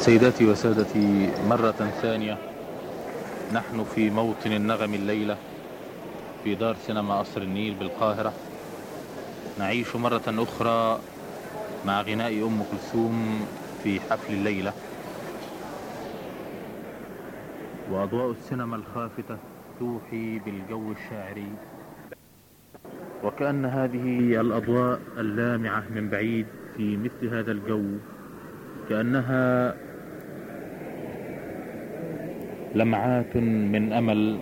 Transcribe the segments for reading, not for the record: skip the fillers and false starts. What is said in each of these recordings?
سيداتي وسادتي، مرة ثانية نحن في موطن النغم الليلة في دار سينما قصر النيل بالقاهرة. نعيش مرة أخرى مع غناء أم كلثوم في حفل الليلة، وأضواء السينما الخافتة توحي بالجو الشاعري، وكأن هذه الأضواء اللامعة من بعيد في مثل هذا الجو كأنها لمعات من أمل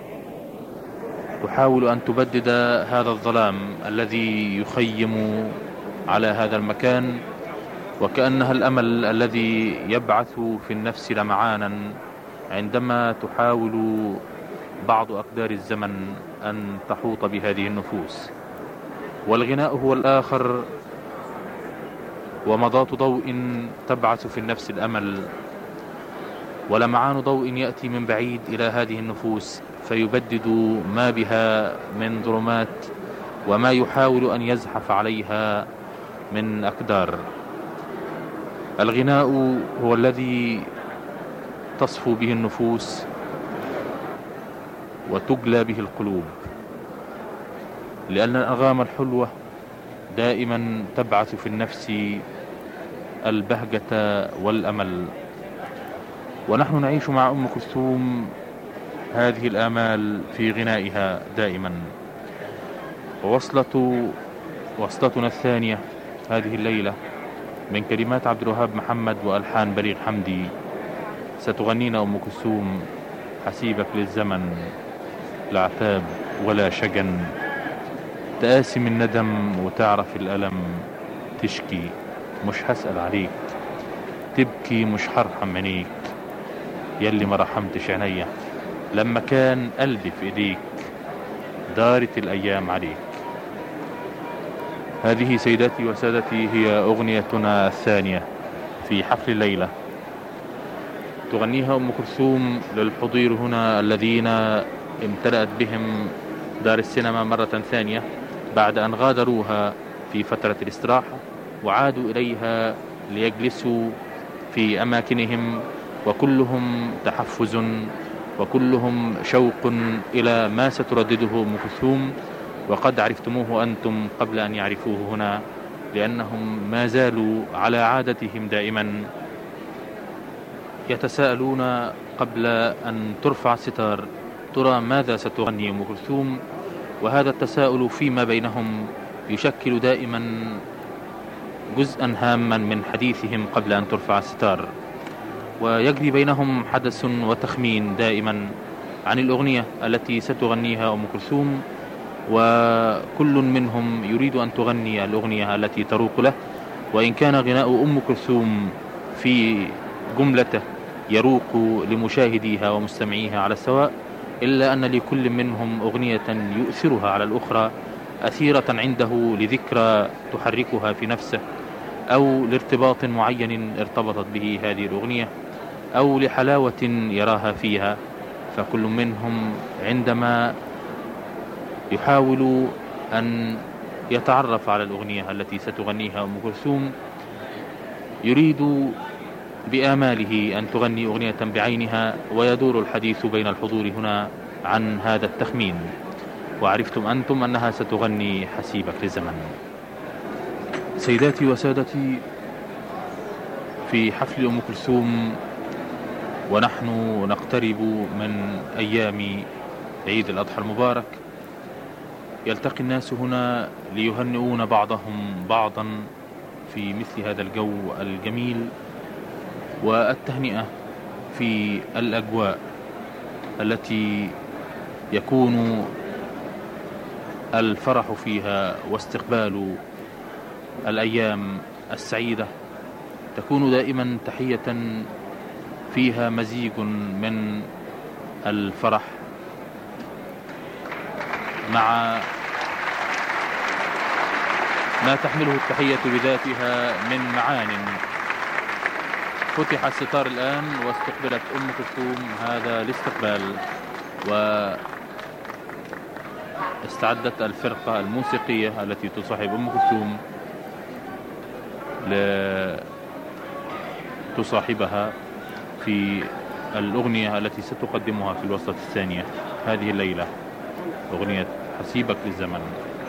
تحاول أن تبدد هذا الظلام الذي يخيم على هذا المكان، وكأنها الأمل الذي يبعث في النفس لمعانا عندما تحاول بعض أقدار الزمن أن تحوط بهذه النفوس. والغناء هو الآخر، ومضات ضوء تبعث في النفس الأمل، ولمعان ضوء يأتي من بعيد إلى هذه النفوس فيبدد ما بها من ظلمات وما يحاول أن يزحف عليها من أقدار. الغناء هو الذي تصفو به النفوس وتجلى به القلوب، لأن الأنغام الحلوة دائما تبعث في النفس البهجة والأمل. ونحن نعيش مع أم كلثوم هذه الآمال في غنائها دائما. ووصلتنا الثانية هذه الليلة من كلمات عبد الوهاب محمد وألحان بليغ حمدي، ستغنينا أم كلثوم حسيبك للزمن، لا عتاب ولا شجن، تقاسم الندم وتعرف الألم، تشكي مش هسأل عليك، تبكي مش هرحم عينيك، يلي ما رحمتش عينيا لما كان قلبي في ايديك، دارت الأيام عليك. هذه سيداتي وسادتي هي أغنيتنا الثانية في حفل الليلة، تغنيها أم كلثوم للحضور هنا الذين امتلأت بهم دار السينما مرة ثانية بعد أن غادروها في فترة الاستراحة وعادوا إليها ليجلسوا في أماكنهم، وكلهم تحفز وكلهم شوق إلى ما ستردده أم كلثوم، وقد عرفتموه أنتم قبل أن يعرفوه هنا، لأنهم ما زالوا على عادتهم دائما يتساءلون قبل أن ترفع الستار ترى ماذا ستغني أم كلثوم. وهذا التساؤل فيما بينهم يشكل دائما جزءا هاما من حديثهم قبل أن ترفع الستار، ويجري بينهم حدث وتخمين دائما عن الأغنية التي ستغنيها أم كلثوم، وكل منهم يريد أن تغني الأغنية التي تروق له. وإن كان غناء أم كلثوم في جملته يروق لمشاهديها ومستمعيها على السواء، إلا أن لكل منهم أغنية يؤثرها على الأخرى، أثيرة عنده لذكرى تحركها في نفسه، أو لارتباط معين ارتبطت به هذه الأغنية، أو لحلاوة يراها فيها. فكل منهم عندما يحاول أن يتعرف على الأغنية التي ستغنيها أم كلثوم يريد بآماله أن تغني أغنية بعينها، ويدور الحديث بين الحضور هنا عن هذا التخمين. وعرفتم أنتم أنها ستغني حسيبك للزمن. سيداتي وسادتي، في حفل أم كلثوم ونحن نقترب من أيام عيد الأضحى المبارك، يلتقي الناس هنا ليهنئون بعضهم بعضا في مثل هذا الجو الجميل، والتهنئة في الأجواء التي يكون الفرح فيها واستقبال الأيام السعيدة تكون دائما تحية فيها مزيج من الفرح مع ما تحمله التحية بذاتها من معان. فتح الستار الآن واستقبلت أم كلثوم هذا الاستقبال، واستعدت الفرقة الموسيقية التي تصاحب أم كلثوم تصاحبها في الأغنية التي ستقدمها في الوصلة الثانية هذه الليلة، أغنية حسيبك للزمن.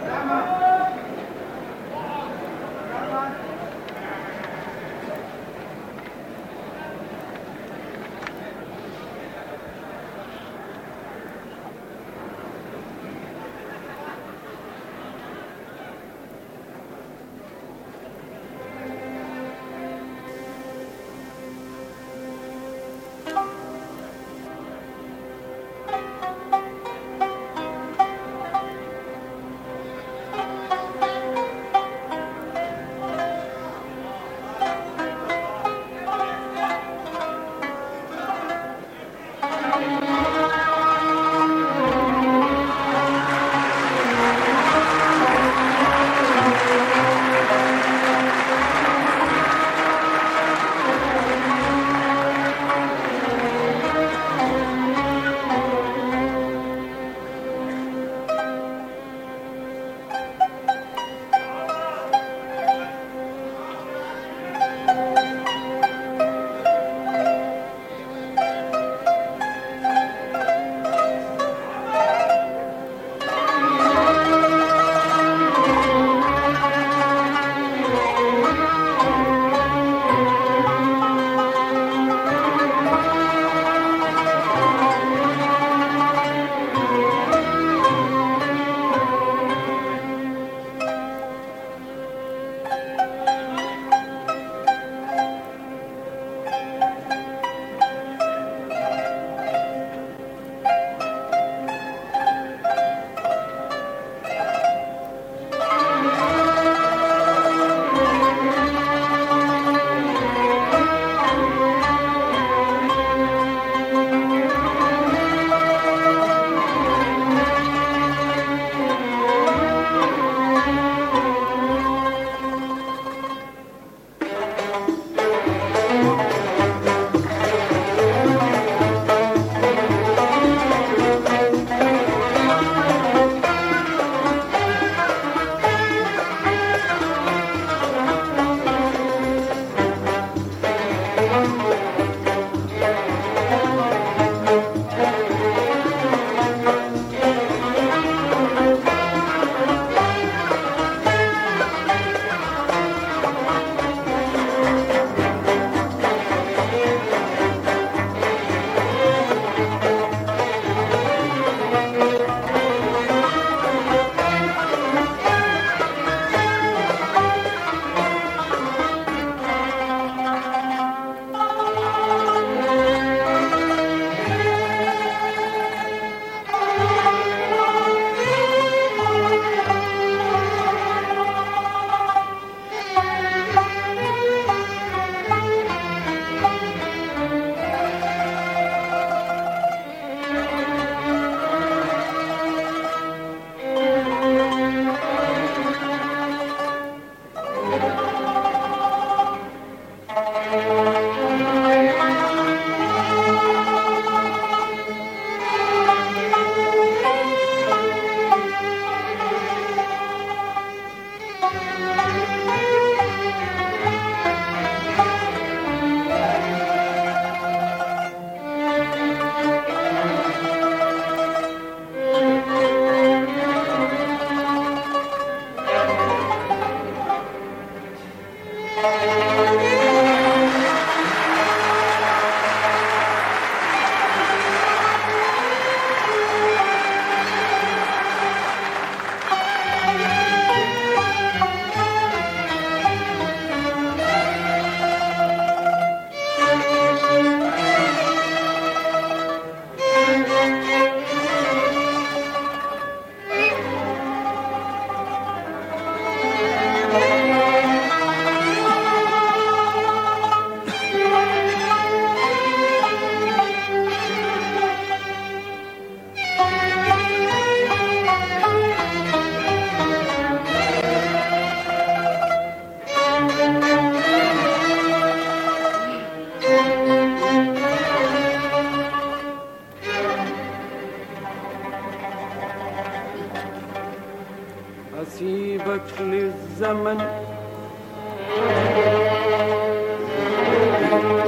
أسيبك للزمن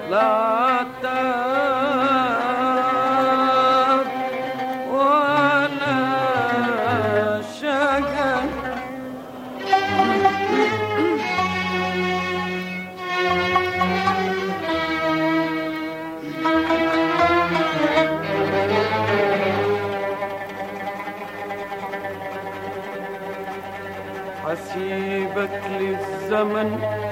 لا تاب ولا شجر حسيبك للزمن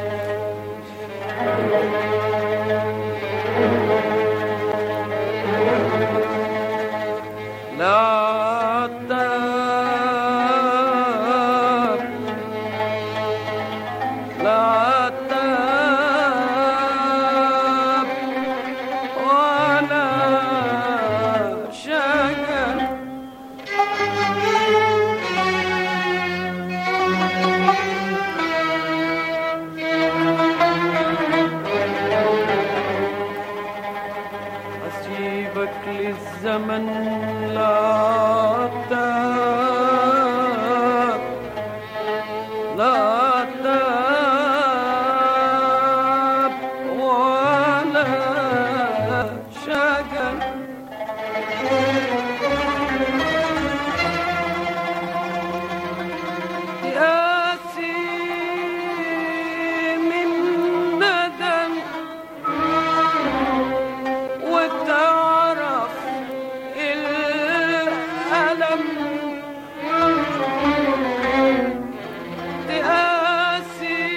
لا تاب لا تاب ولا شجر حسيبك للزمن لا تاب لا تاب ولا شجر ياسي من ندم وتعرف الألم تقاسي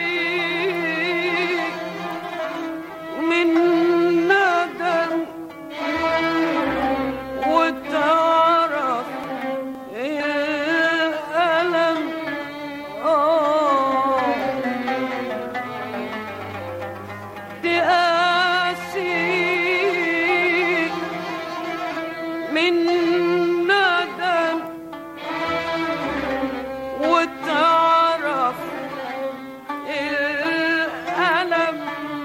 من ندم وتعرف الألم تقاسي من ندم وتعرف الألم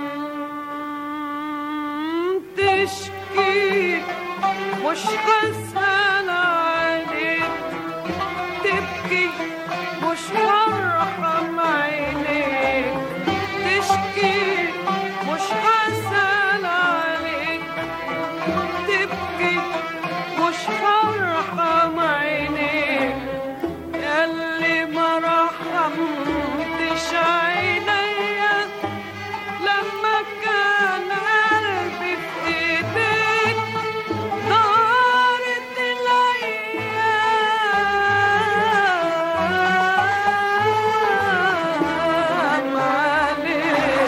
تشكي مش غسان عليك تبكي مش هرحم عينيك تشكي مش غسان عليك تبكي مش هرحم عينيك ياللي ما رحمتش عينيا لما كان قلبي في ايديك دارت الايام عليك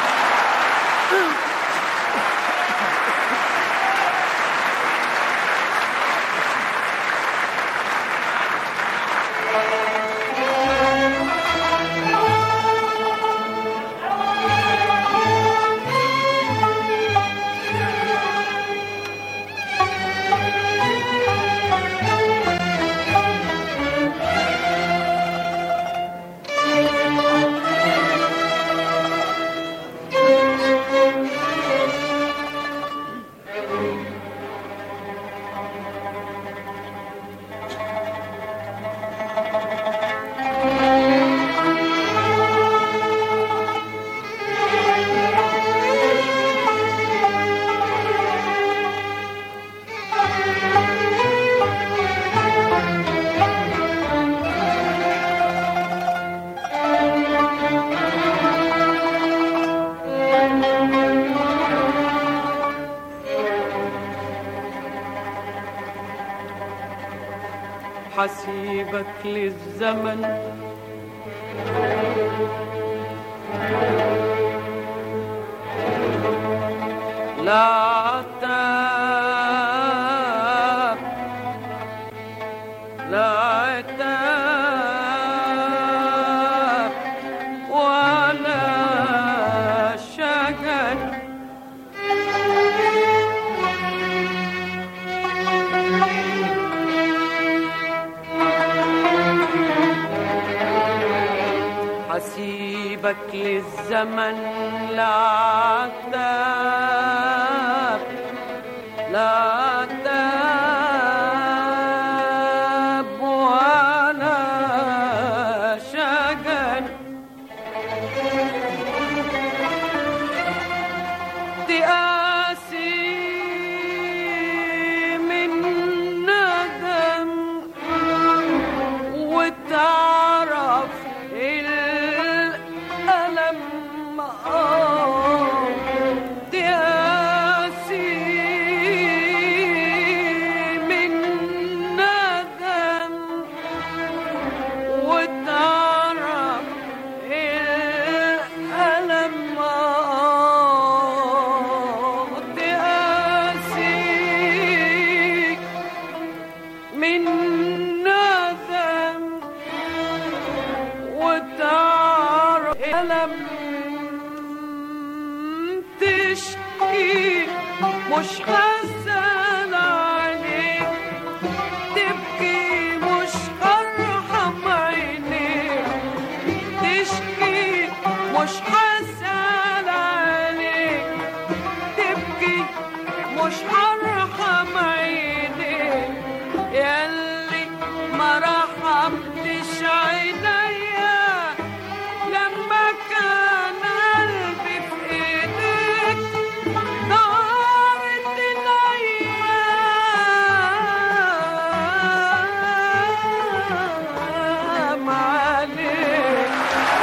حسيبك للزمن لا تاب لا تاب ولا شجر حسيبك للزمن لا تاب لا تاب ولا شجر تشكي مش حزن عليك، تبكي مش أرحم عينيك، تشكي مش حزن عليك، تبكي مش أرحم عينيك، ياللي ما رحمتش عينيا لما كان قلبي في ايديك، دارت الايام عليك.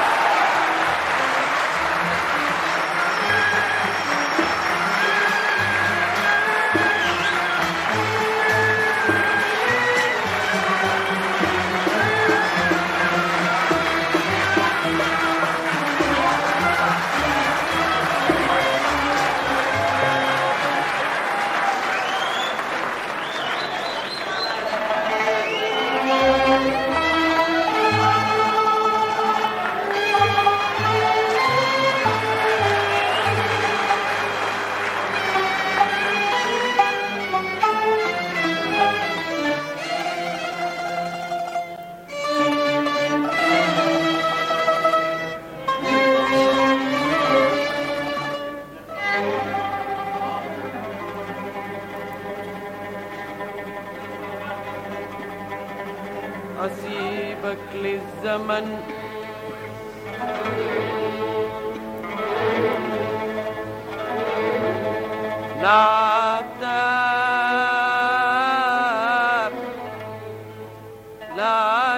أسيبك للزمن لا عتاب لا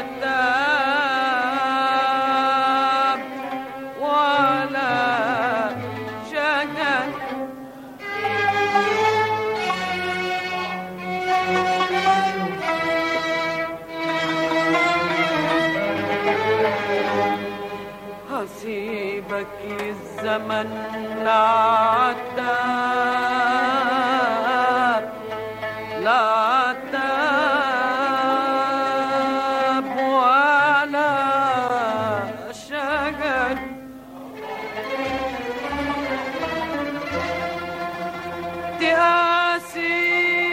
عتاب ولا شجن، هسيبك للزمن لا عتاب لا عتاب ولا شجن، تقاسي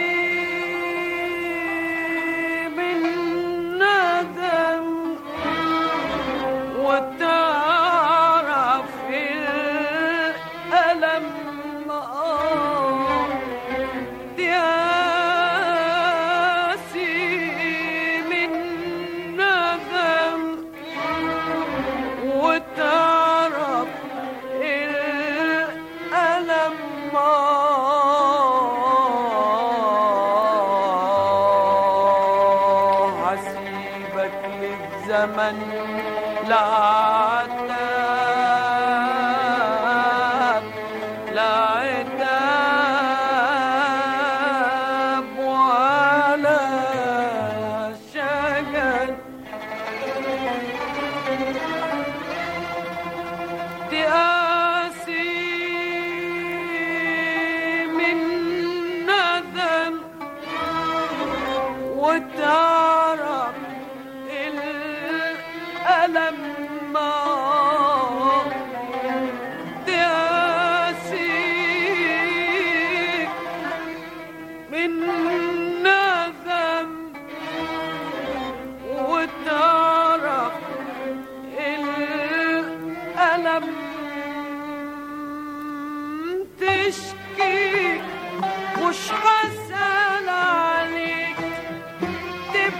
من ندم وتعرف الألم، تقاسي من ندم وتعرف الألم، هسيبك للزمن لا عتاب لا عتاب ولا شجن، تقاسي من ندم وتعرف الألم، تقاسي من ندم وتعرف الألم، تشكي مش حزن عليك، تبكي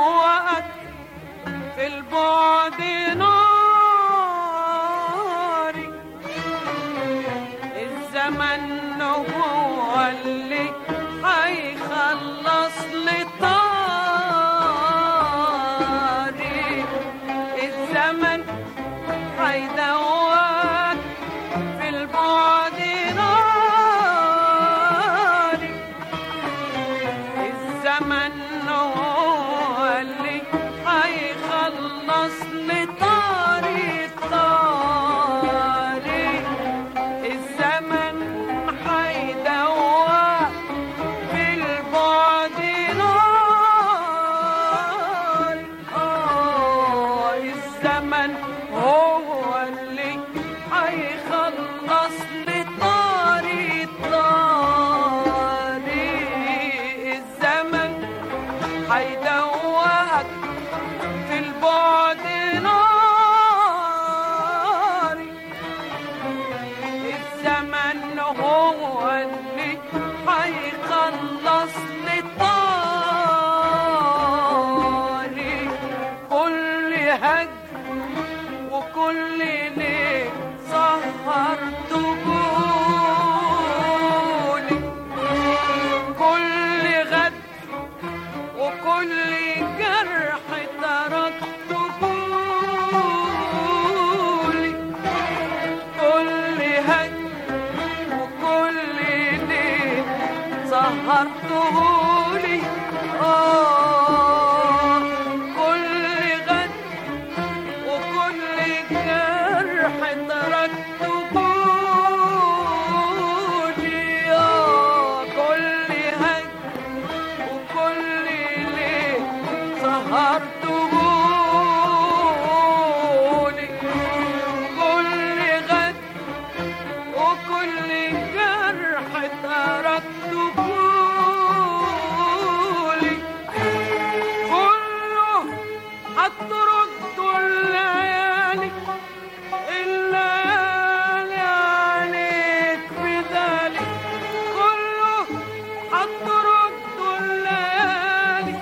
هيدوقك في البعد ناري. الزمن هو اللي هيخلص لي طاري. الزمن هيدوقك في البعد ناري. الزمن هو اللي هيخلص لي طاري طاري. الزمن هيدوقك في البعد ناري. الزمن هو اللي هيخلص لي طاري طاري. الزمن هيدوقك في البعد ناري. الزمن هو اللي هيخلص لي طاري. كل هجر وكل ليل سهرت جولي. كل غد وكل جرح تركت جولي. كل هجر وكل ليل سهرت جولي. كل غد وكل جرح تركت جولي. كل هجر وكل ليل سهرت جولي. كل غد وكل جرح تركت جولي. كله هترد الليالي الليالي عليك بذلك. كله هترد الليالي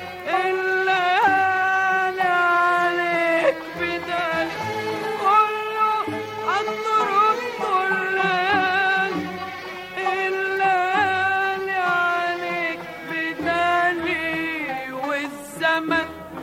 الليالي عليك بذلك. كله هترد الليالي الليالي عليك بذلك. والزمن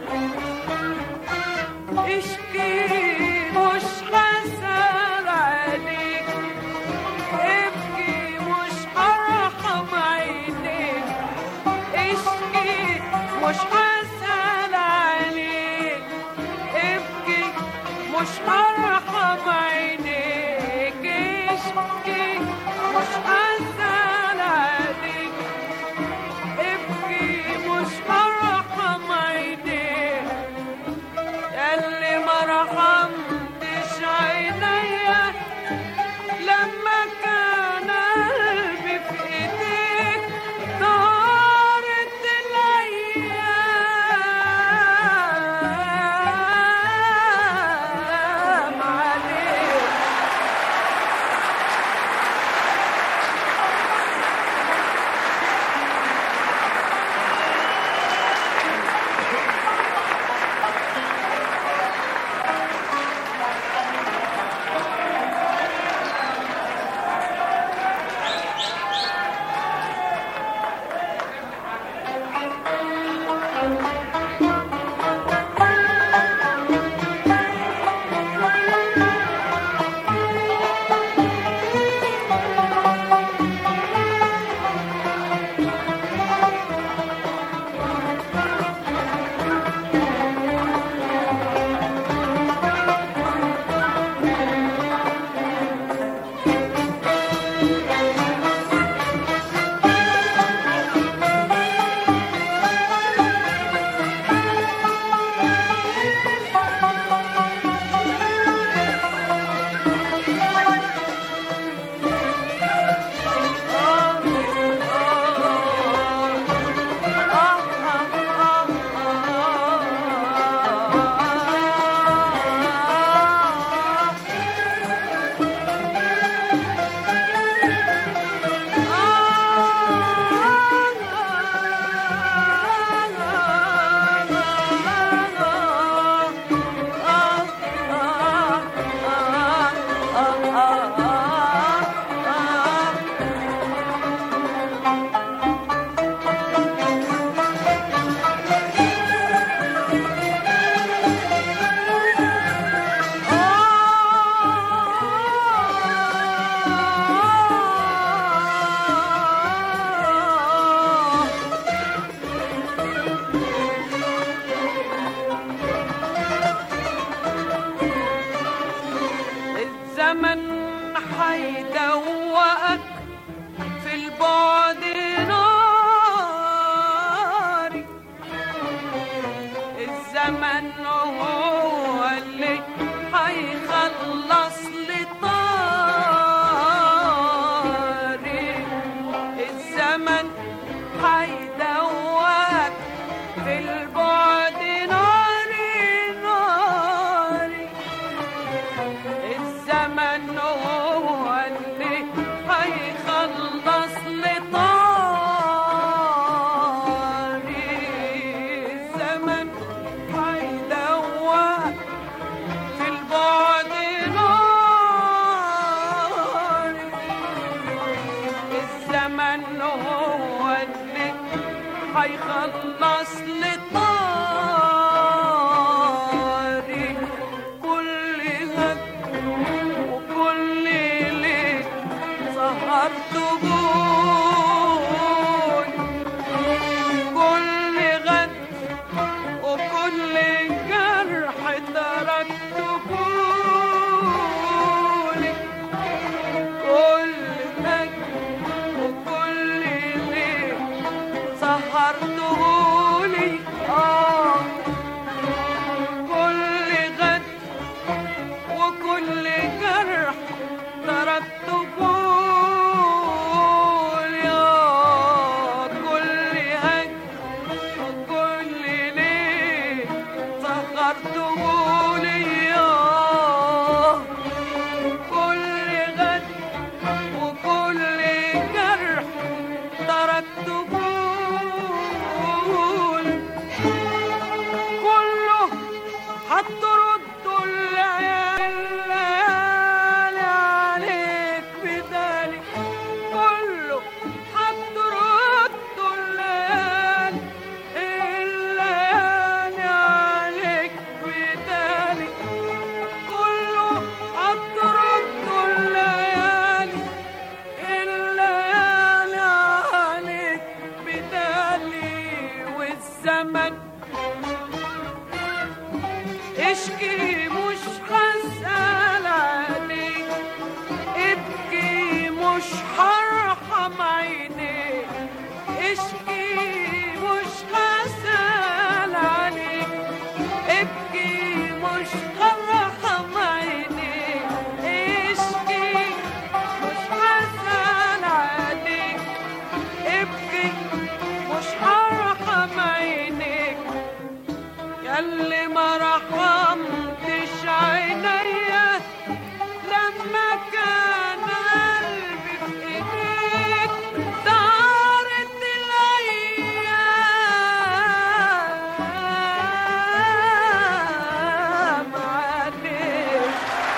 اشكي مش حسن عليك. ابكي مش هرحم عينيك. اشكي مش حسن عليك. ابكي مش هرحم عينيك. اشكي مش حسن عليك. ابكي مش هرحم عينيك. ياللي ما الزمن هو اللي هيخلص لي طاري، الزمن هيدوق في البعد ناري ناري، الزمن هو اللي هيخلص لي طاري، الزمن هيدوق في البعد ناري، الزمن هو اللي هيخلص لي طاري، كل غد وكل ليل سهرت جول، كل غد وكل جرح تركت جولي، كل غد وكل ليل سهرت جولي، كل غد وكل جرح تركت جولي، كل هج وكل ليل سهرت جولي، كل غد وكل جرح تركت جولي، كله هترد الليالي عليك بدالي، كله هترد الليالي عليك بدالي، كله هترد الليالي عليك بدالي، والزمن اشكي مش هسأل عليك، ابكي مش هرحم عينيك، اشكي مش هسأل عليك، ابكي مش هرحم عينيك، اشكي مش هسأل عليك، ابكي مش هرحم عينيك، ياللي ما رحمتش عينيا لما كان قلبي في ايديك، دارت الايام عليك.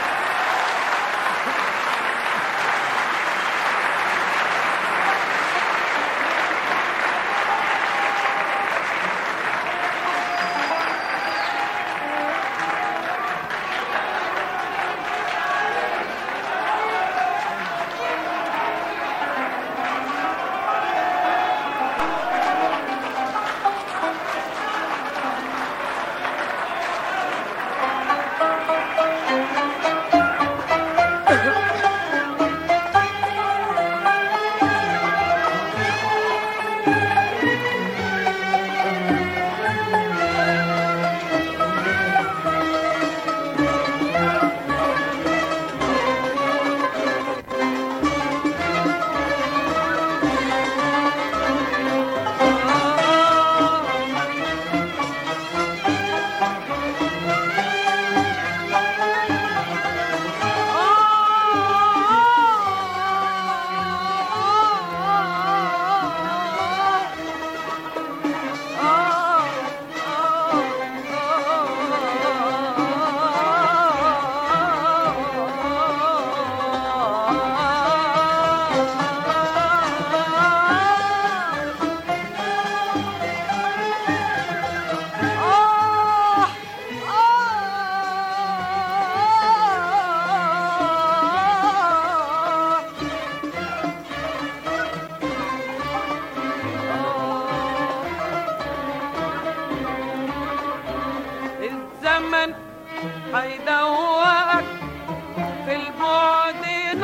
الزمن هيدوقك في البعد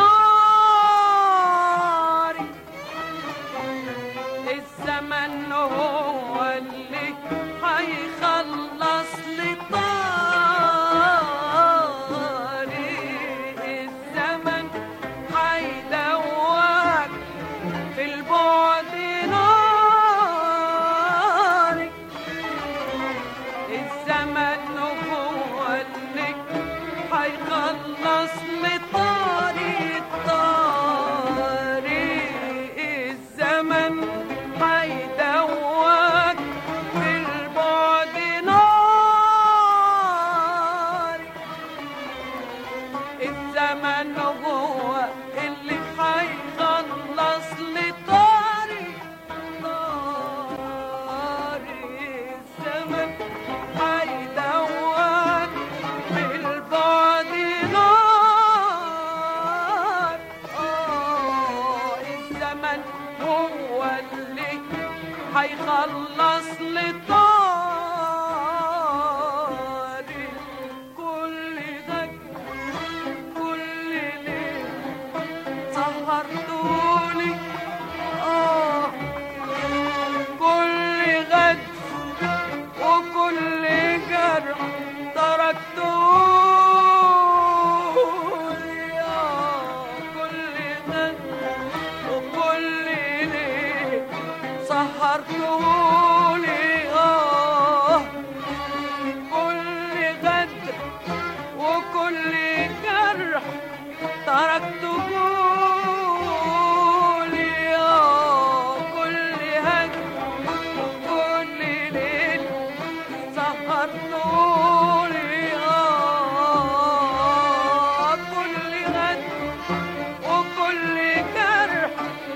ناري، الزمن هو اللي هيخلص لي الزمن هو اللي هيخلصني طريق الزمن هيدوق في البعد ناري. الزمن هو اللي هيخلص لي طريق الزمن هيدوق في البعد نار. الزمن هو اللي هيخلص لي طريق كل غد كل ليل سهرتوني كل غد وكل جرح تركتوني كل غد وكل ليل سهرتوني كل غد وكل جرح تركتوني كل هد وكل ليل سهرتوني كل غد وكل جرح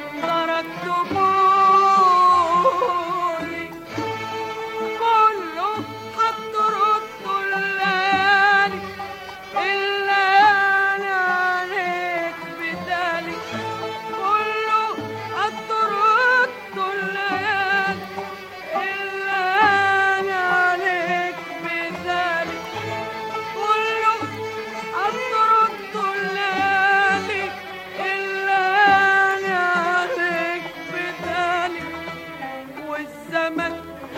تركتوني كله هتردوا الليالي الليالي عليك بدالي كله هتردوا الليالي الليالي عليك بدالي كله هتردوا الليالي الليالي عليك بدالي والزمن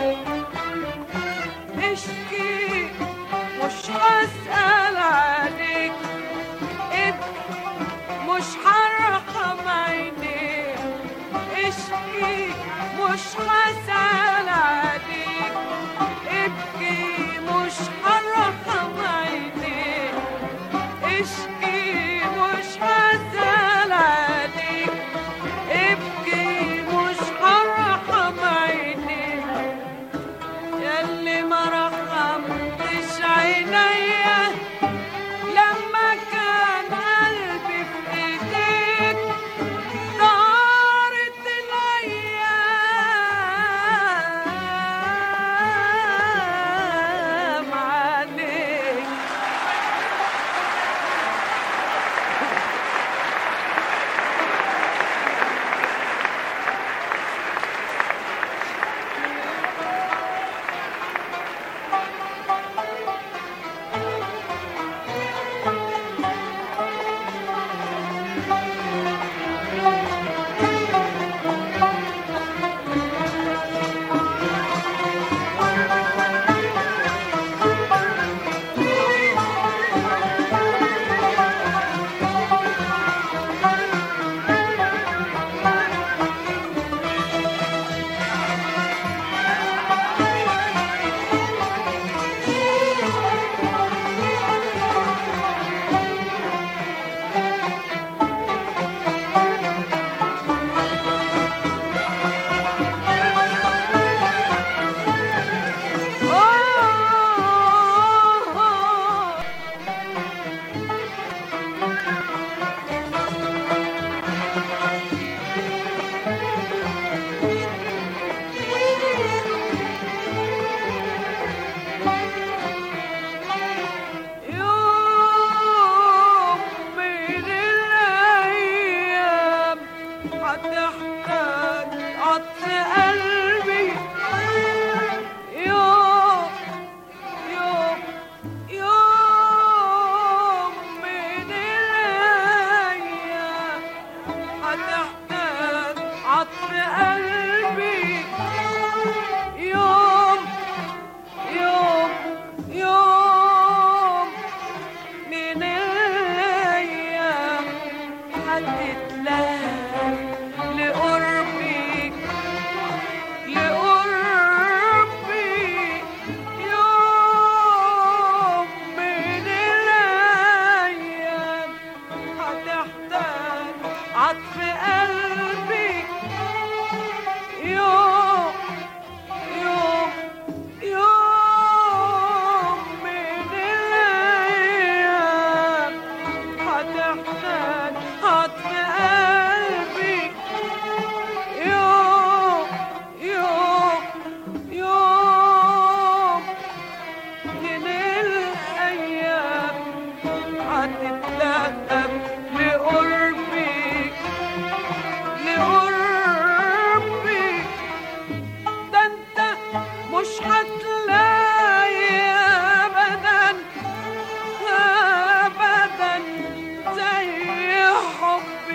اشكي مش هسأل عليك ابكي مش هرحم عينيك اشكي مش هسأل عليك ابكي مش هرحم عينيك اشكي مش هسأل عليك ابكي مش هرحم عينيك ياللي ما رحمتش عينيا لما كان قلبي في ايديك هتتلهب لقربي لقربي. ده انت مش هتلاقي ابدا ابدا زي حبي.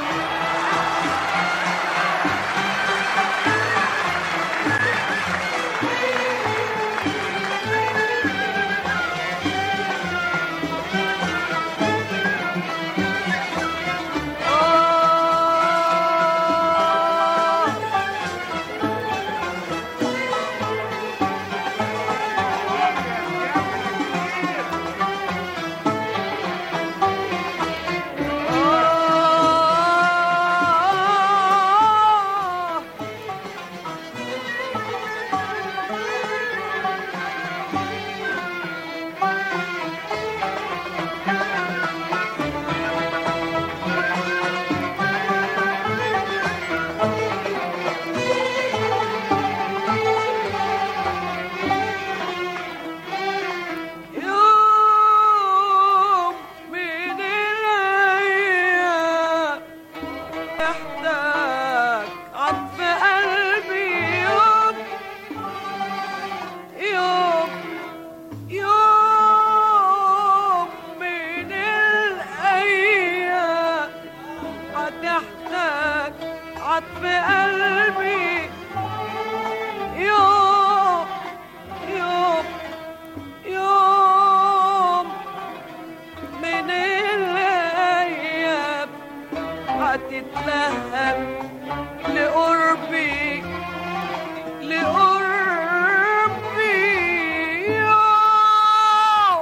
عطف قلبي يوم يوم يوم من الأيام هتتلهب لقربي لقربي يوم.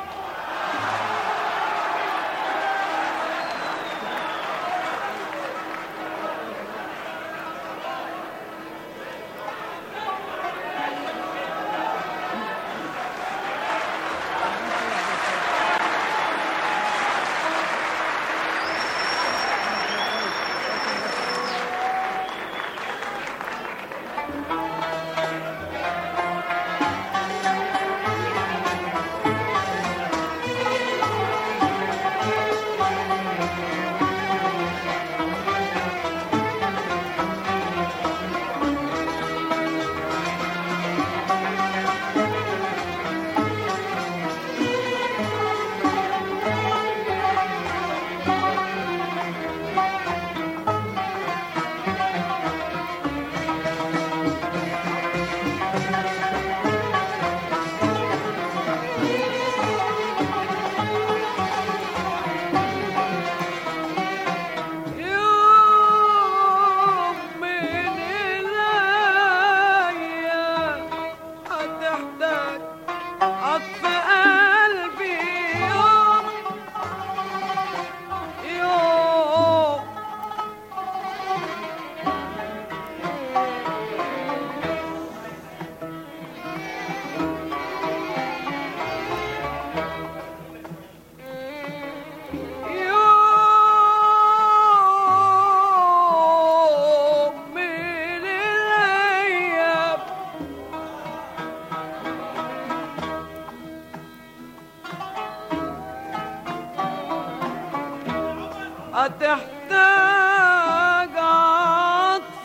هتحتاج عطف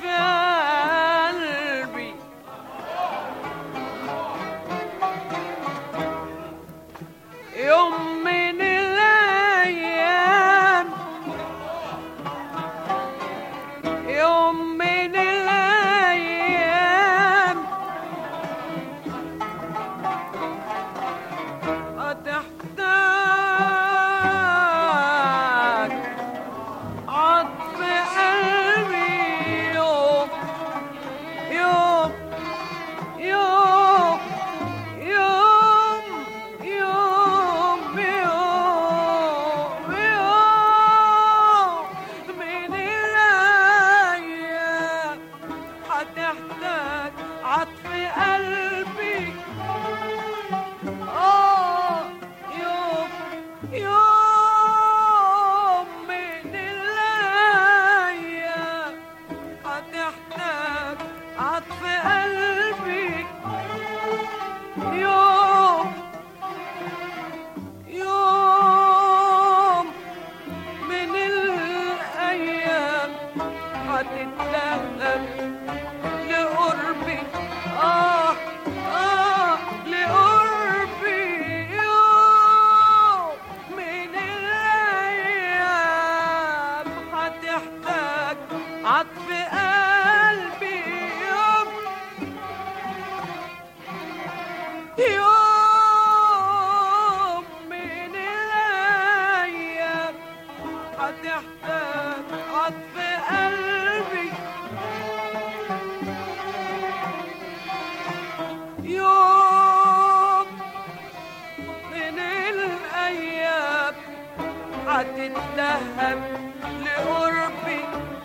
قلبي يوم من الأيام يوم من الأيام هتحتاج عطف هتتلهب لقربي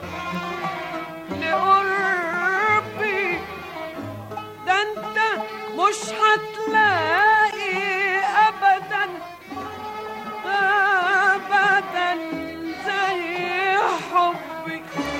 لقربي، ده انت مش هتلاقي ابدا ابدا زي حبي.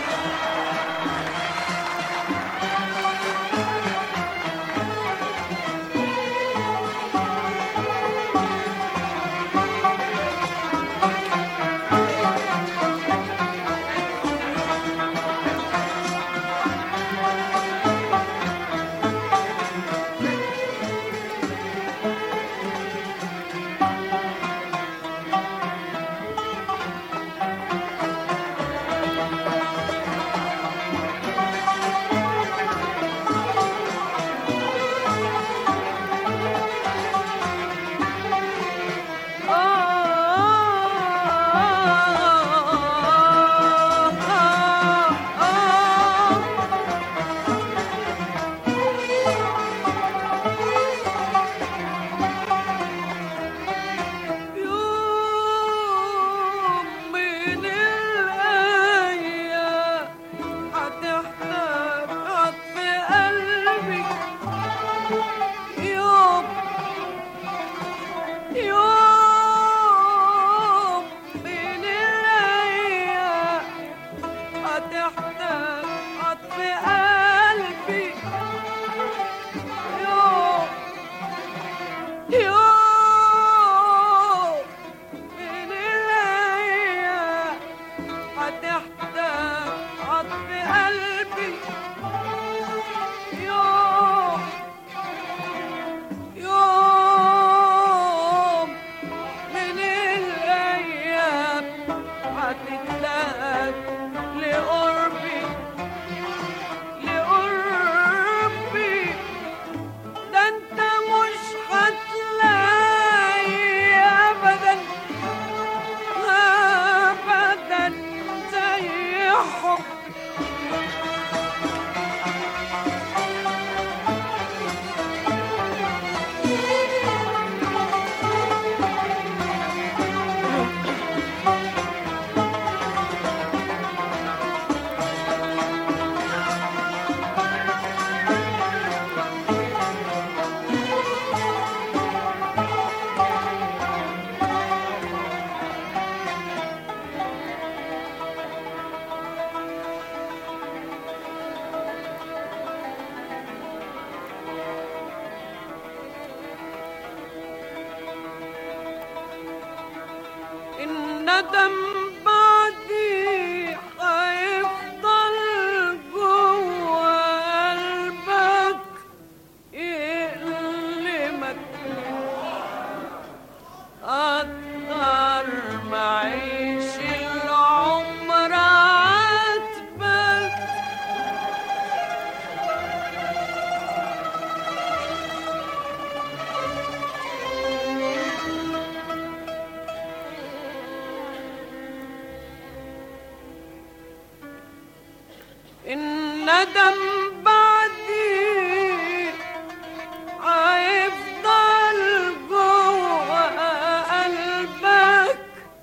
الندم بعدي هيفضل جوا قلبك يألمك أكتر ما عيش العمر عاتبك. الندم بعدي هيفضل جوا قلبك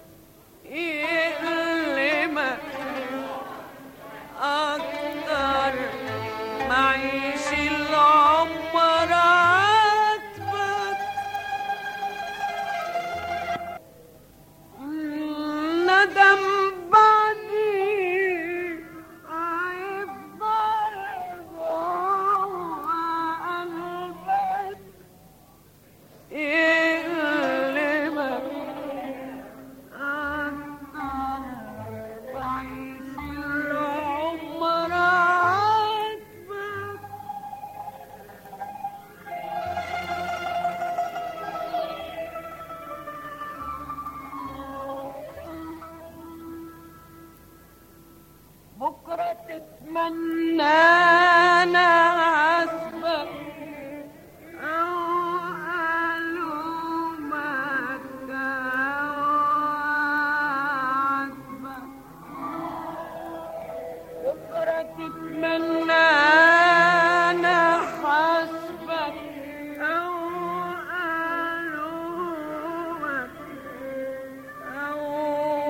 يألمك أكتر ما عيش العمر عاتبك. الندم بكرة تتمنى أنا أسبق أو ألومك أو أعاتبك. بكرة تتمنى أنا حسبك أو ألومك أو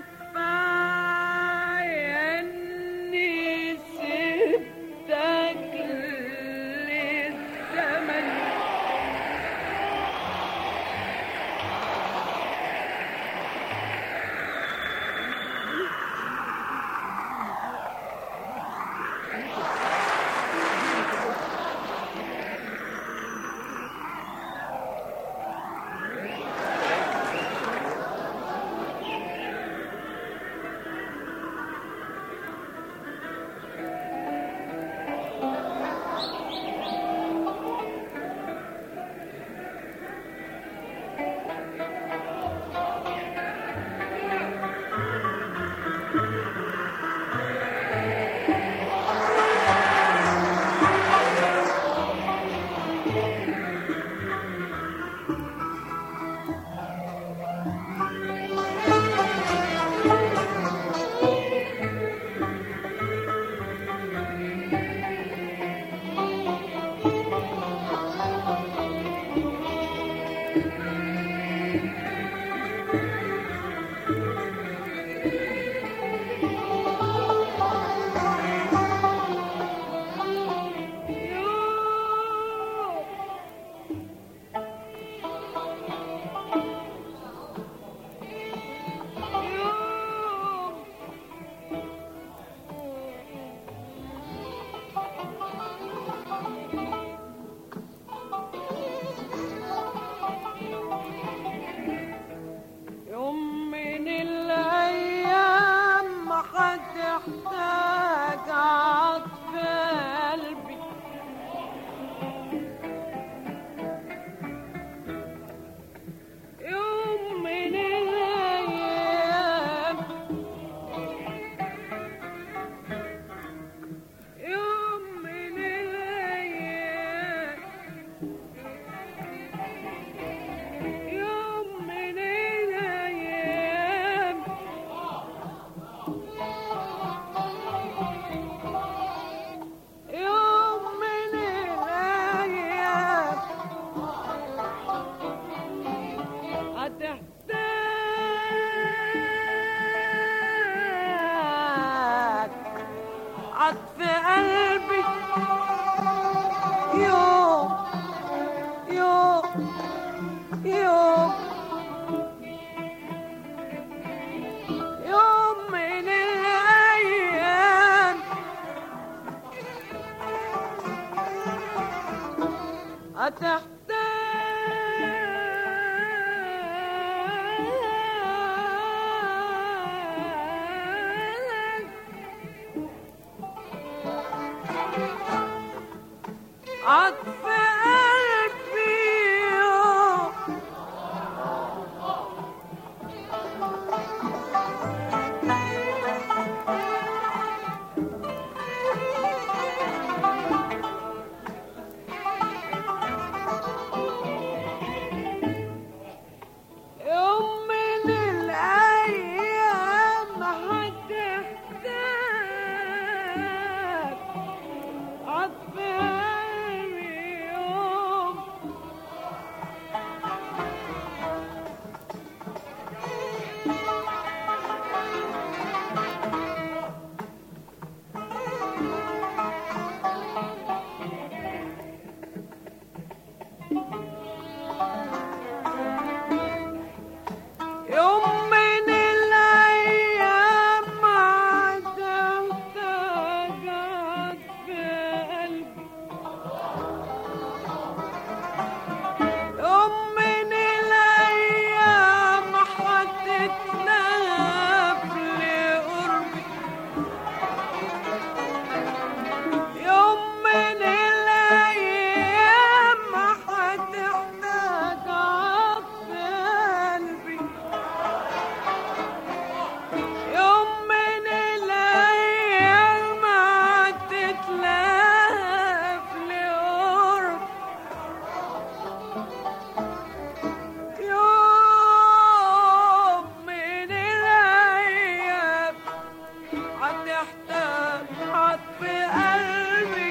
إني سبتك للزمن. تحتاج عطف قلبي، يوم من الأيام، يوم من الأيام، يوم من الأيام، يوم من الأيام هتحتاج عطف قلبي، يوم يوم يوم يوم من الأيام عطف قلبي، يوم يوم من الأيام هتحتاج عطف قلبي، يوم يوم من الأيام هتحتاج عطف قلبي، يوم من الأيام هتتلهف لقربي، يوم من الأيام هتحتاج عطف قلبي، يوم من الأيام هتتلهف لقرب، يوم من الأيام هتحتاج عطف قلبي،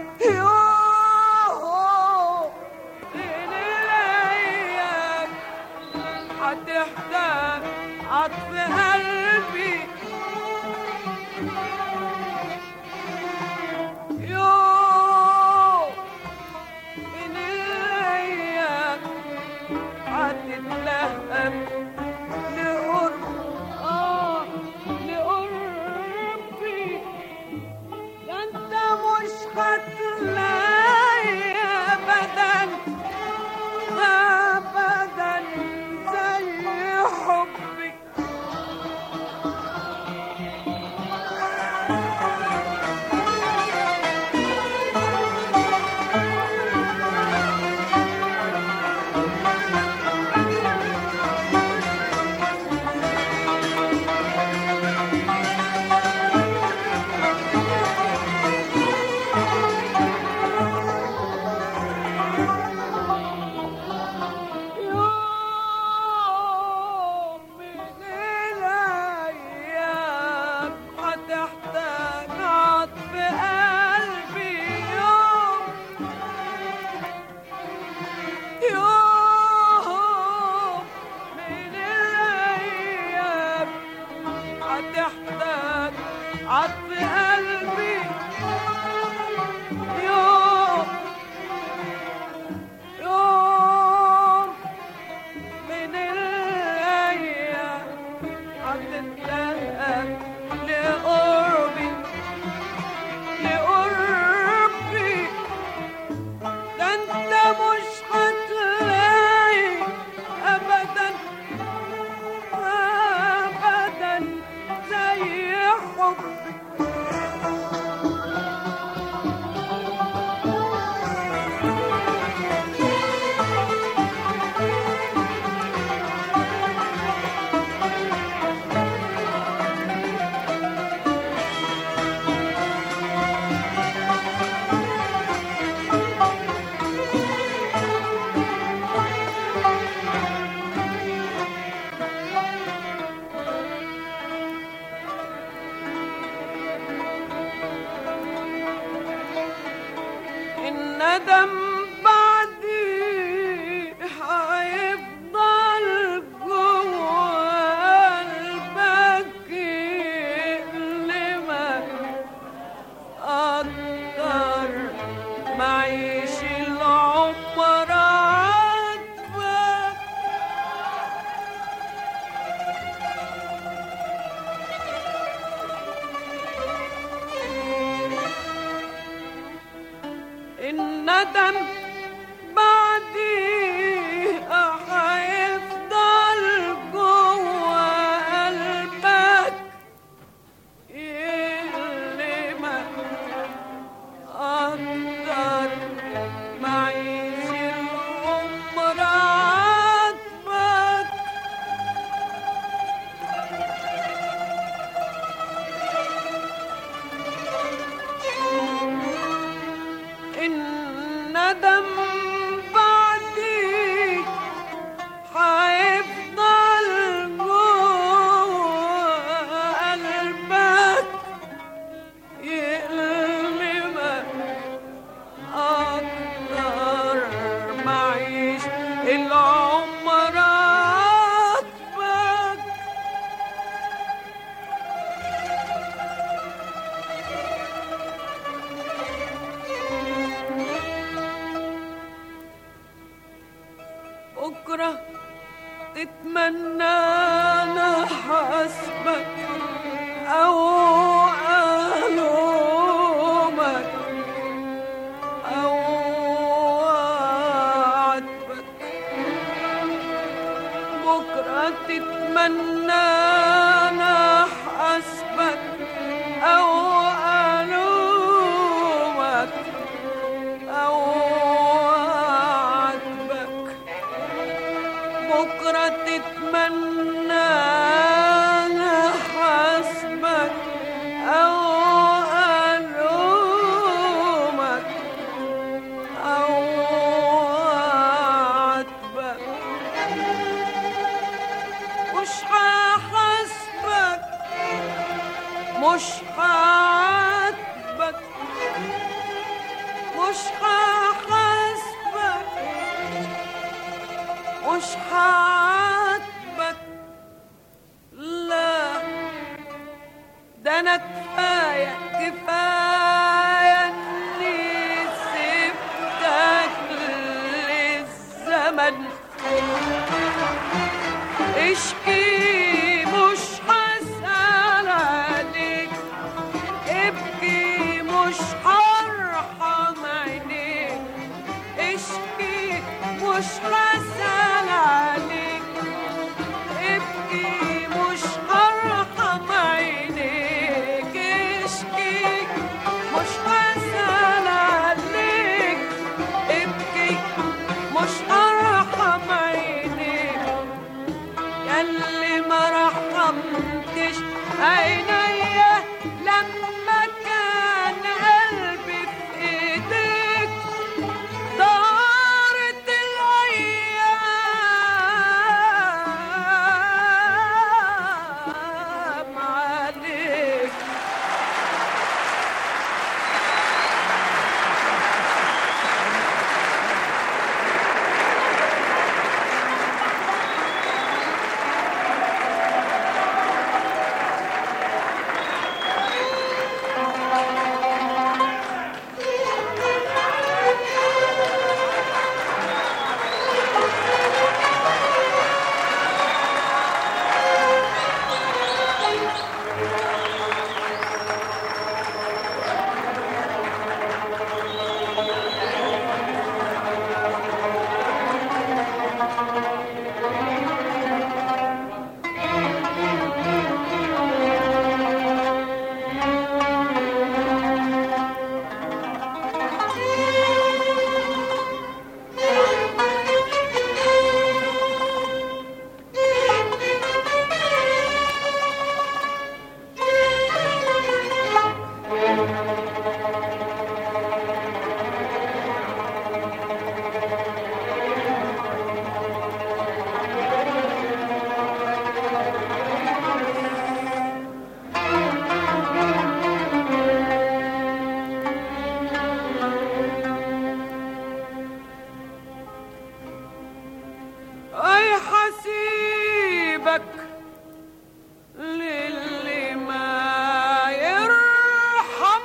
يوم من الأيام هتحتاج عطف قلبي يوم من الأيام هتتلهب لقربي ده انت مش هتلاقي أبدا أبدا زي حبي يوم من الأيام هتحتاج عطف قلبي يوم من الأيام هتحتاج عطف قلبي يوم من الأيام هتتلهب لقربي ده انت مش هتلاقي أبدا أبدا زي حبي الندم بعدي هيفضل جوا قلبك يألمك أكتر معيش العمر عاتبك الندم بعدي هيفضل جوا قلبك يألمك أكتر معيش العمر عاتبك الندم بعدي هيفضل جوا قلبك يألمك أكتر معيش العمر عاتبك بكرة تتمنى أنا حسبك أو ألومك أو أعاتبك بكرة تتمنى أنا حسبك أو ألومك أو أعاتبك بكرة تتمنى أنا حسبك أو ألومك أو أعاتبك مش هحاسبك مش هعاتبك مش هحاسبك مش هعاتبك كفاية كفاية إني سبتك للزمن اشكي مش هسأل عليك ابكي مش هرحم عينيك اشكي مش هسأل عليك ابكي مش هرحم عينيك اشكي مش هسأل عليك ابكي مش هرحم عينيك ياللي ما رحمتش عينيا لما كان قلبي في ايديك دارت الايام عليك. اي حسيبك للي ما يرحم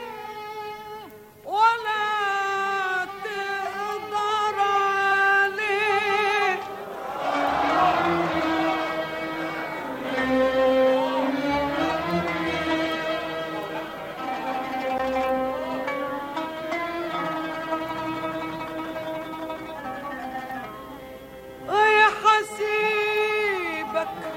ولا تقدر عليه اي حسيبك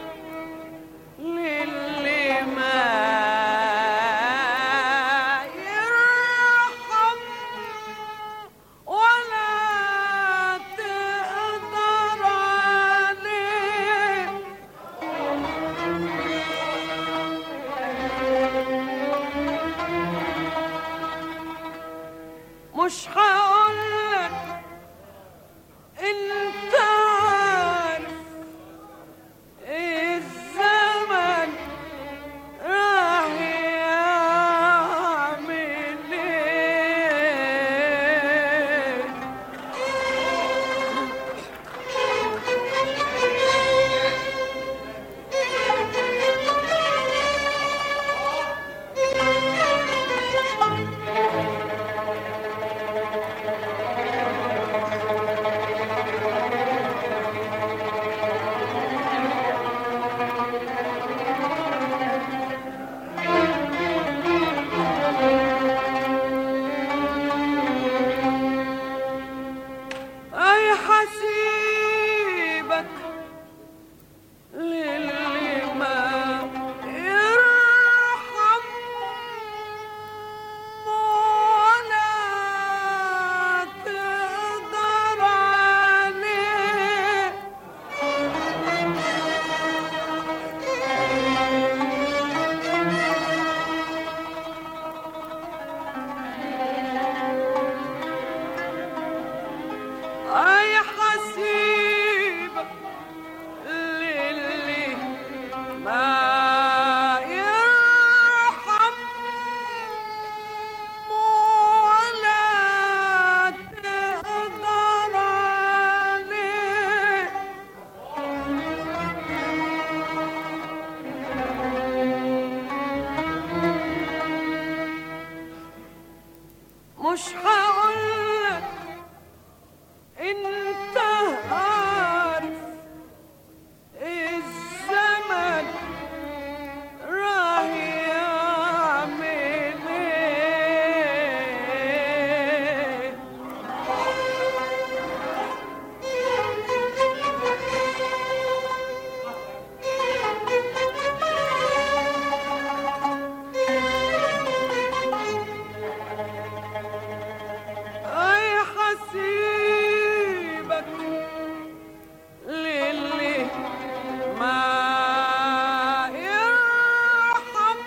ما يرحم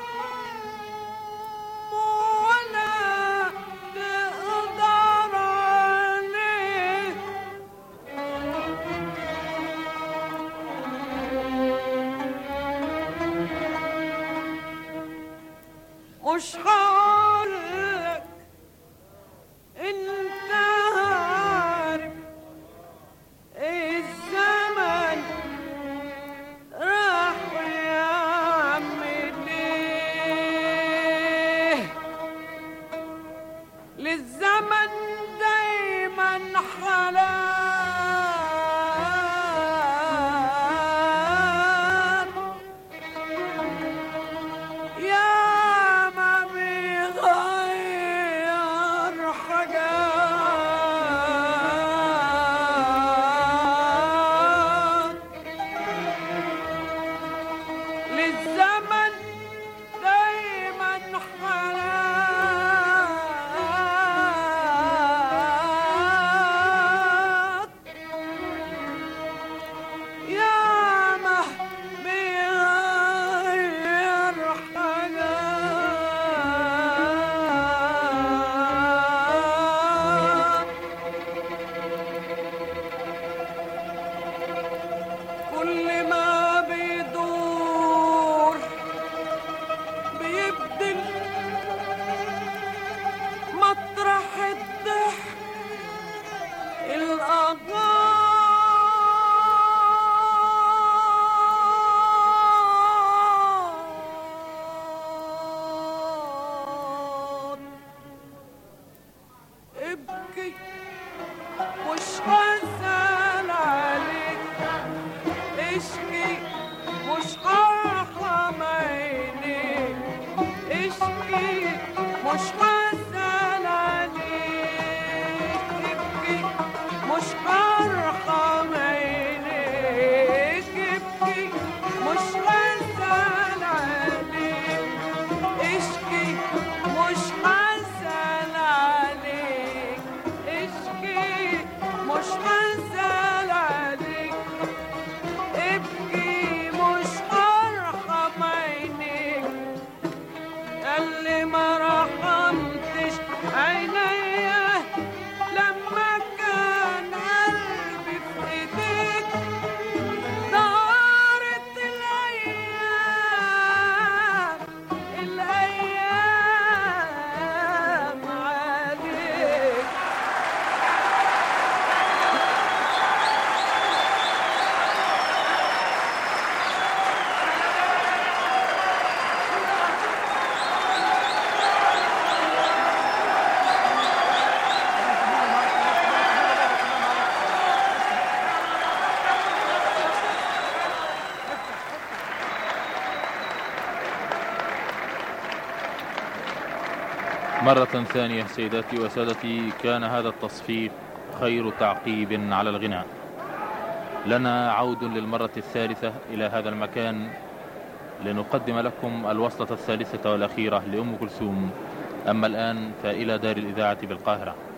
ولا تقدر عليه. مش هقولك انت عارف الزمن راح يعمل ايه. للزمن دايما حالات يا ما بيغير حاجات. للزمن دايما حالات يا ما بيغير حاجات. كل ما بيدور بيبدل مطرح الضحك الأغاض. ابكي مش هزعل عليك، اشكي مش هرحم عينيك، اشكي مش هزعل عليك، ابكي مش هرحم عينيك، ابكي مش هزعل عليك، اشكي مش هزعل عليك، اشكي مش هزعل عليك، ابكي مش هرحم عينيك. اللي ما رحمتش عينيا لما كان قلبي في ايديك. دارت الايام الايام عليك. مرة ثانية سيداتي وسادتي، كان هذا التصفيق خير تعقيب على الغناء. لنا عود للمرة الثالثة إلى هذا المكان لنقدم لكم الوصلة الثالثة والأخيرة لأم كلثوم. أما الآن فإلى دار الإذاعة بالقاهرة.